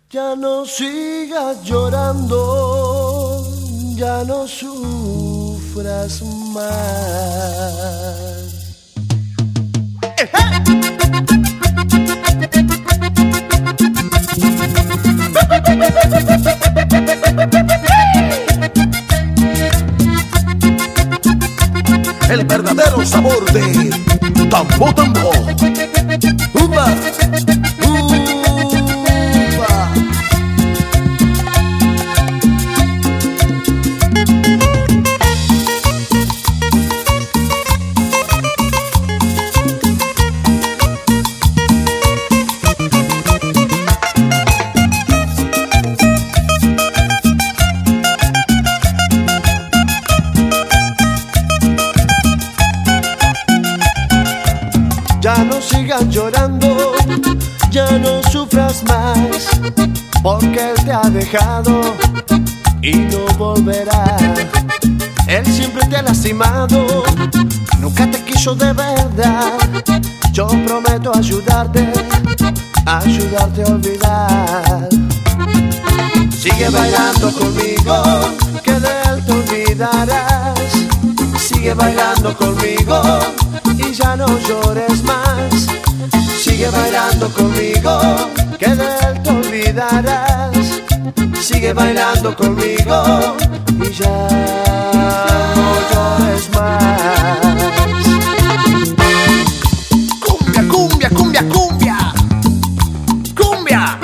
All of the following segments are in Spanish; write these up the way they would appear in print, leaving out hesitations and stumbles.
Ya no sigas llorando, ya no sufras más. El verdadero sabor de Tambo Tambo. ¡Upa! ¡Upa! Ya no sigas llorando, ya no sufras más, porque él te ha dejado y no volverá. Él siempre te ha lastimado, nunca te quiso de verdad. Yo prometo ayudarte, ayudarte a olvidar. Sigue bailando conmigo, que de él te olvidarás. Sigue bailando conmigo y ya no llores más. Sigue bailando conmigo, que de él te olvidarás. Sigue bailando conmigo y ya no llores más. Cumbia, cumbia, cumbia, cumbia. Cumbia.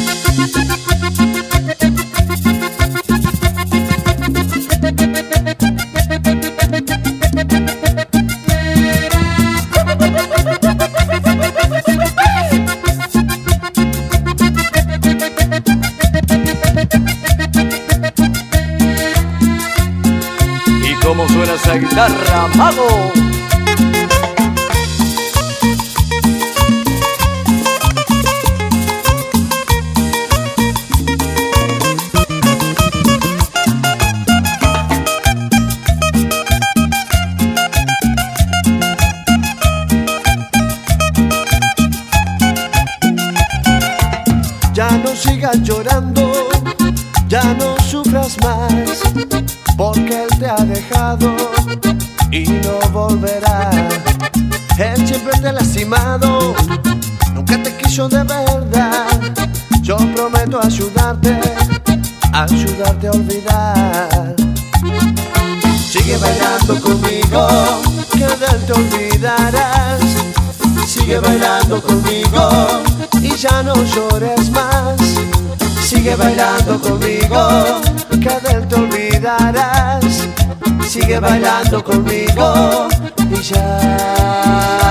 ¿Cómo suena esa guitarra, mago? Ya no sigas llorando, ya no sufras más, porque él te ha dejado y no volverá. Él siempre te ha lastimado, nunca te quiso de verdad. Yo prometo ayudarte, ayudarte a olvidar. Sigue bailando conmigo, que de él te olvidarás. Sigue bailando conmigo y ya no llores más. Sigue bailando conmigo, que de él te olvidarás. Sigue bailando conmigo y ya